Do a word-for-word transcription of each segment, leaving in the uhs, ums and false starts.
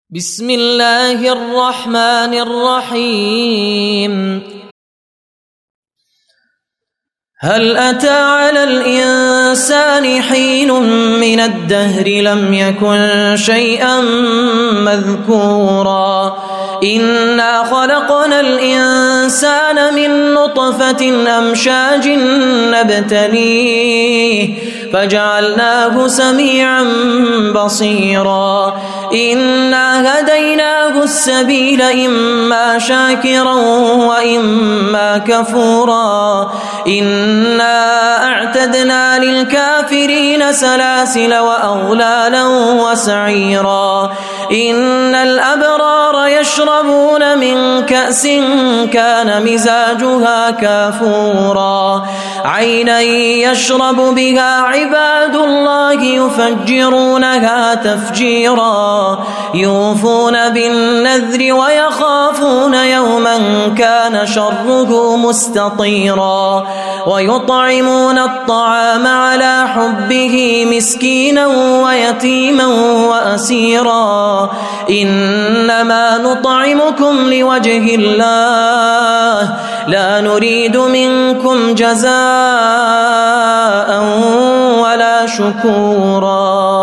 بسم الله الرحمن الرحيم. هل أتى على الإنسان حين من الدهر لم يكن شيئا مذكورا إنا خلقنا الإنسان من نطفة أمشاج نبتليه فجعلناه سميعا بصيرا إنا هديناه السبيل إما شاكرا وإما كفورا إنا أعتدنا للكافرين سلاسل وأغلالا وسعيرا إن الأبرار يشربون من كأس كان مزاجها كافورا عينا يشرب بها عباد الله يفجرونها تفجيرا يوفون بالنذر ويخافون يوما كان شره مستطيرا ويطعمون الطعام على حبه مسكينا ويتيما وأسيرا إنما نطعمكم لوجه الله لا نريد منكم جزاء ولا شكورا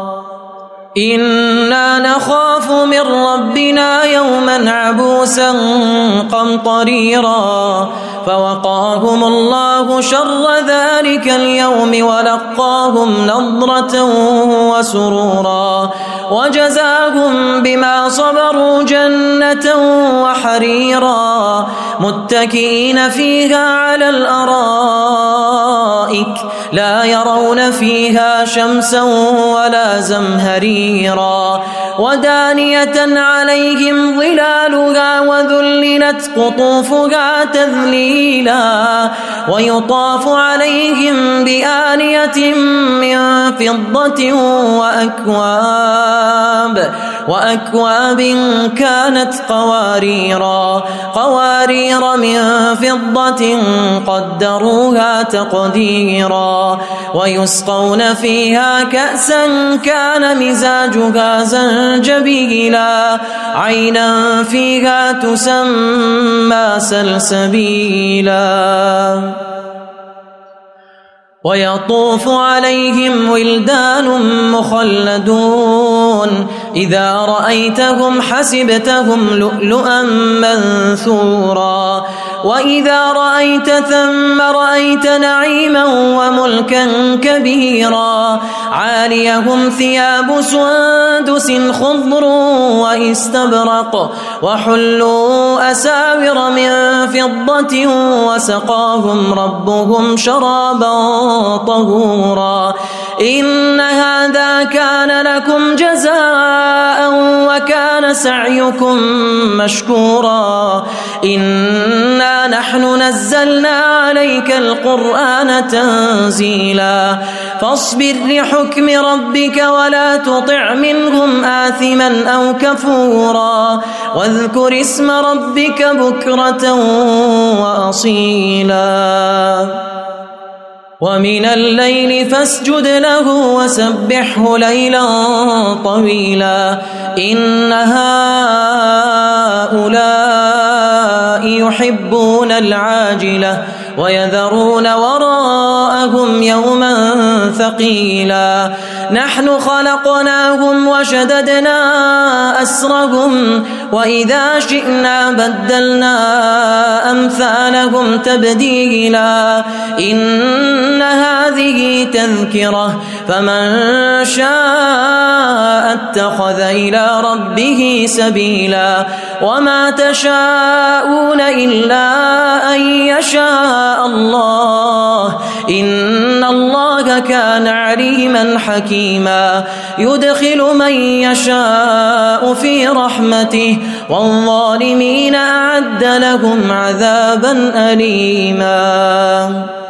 إنا نخاف من ربنا يوما عبوسا قمطريرا فوقاهم الله شر ذلك اليوم ولقاهم نضرة وسرورا وجزاهم بما صبروا جنة وحريرا متكئين فيها على الأرائك لا يرون فيها شمسا ولا زمهريرا ودانية عليهم ظلالها وذللت قطوفها تذليلا ويطاف عليهم بآنية من فضة وأكواب وأكواب كانت قواريرا قوارير من فضة قدروها تقديرا ويسقون فيها كأسا كان مزاجها زنجبيلا عينا فيها تسمى سلسبيلا ويطوف عليهم ولدان مخلدون إذا رأيتهم حسبتهم لؤلؤا منثورا وإذا رأيت ثم رأيت نعيما وملكا كبيرا عاليهم ثياب سندس خضر واستبرق وحلوا أساور من فضة وسقاهم ربهم شرابا طهورا إن هذا كان لكم جزاء وكان سعيكم مشكورا إنا نحن نزلنا عليك القرآن تنزيلا فاصبر لحكم ربك ولا تطع منهم آثما أو كفورا واذكر اسم ربك بكرة وأصيلا ومن الليل فاسجد له وسبحه ليلا طويلا إن هؤلاء يحبون العاجلة ويذرون وراءهم يوما ثقيلا نحن خلقناهم وشددنا أسرهم وإذا شئنا بدلنا أمثالهم تبديلا إن هذه تذكرة فمن شاء اتخذ إلى ربه سبيلا وما تشاءون إلا أن يشاء الله إن الله كان عليما حكيما يدخل من يشاء في رحمته والظالمين أعد لهم عذابا أليما.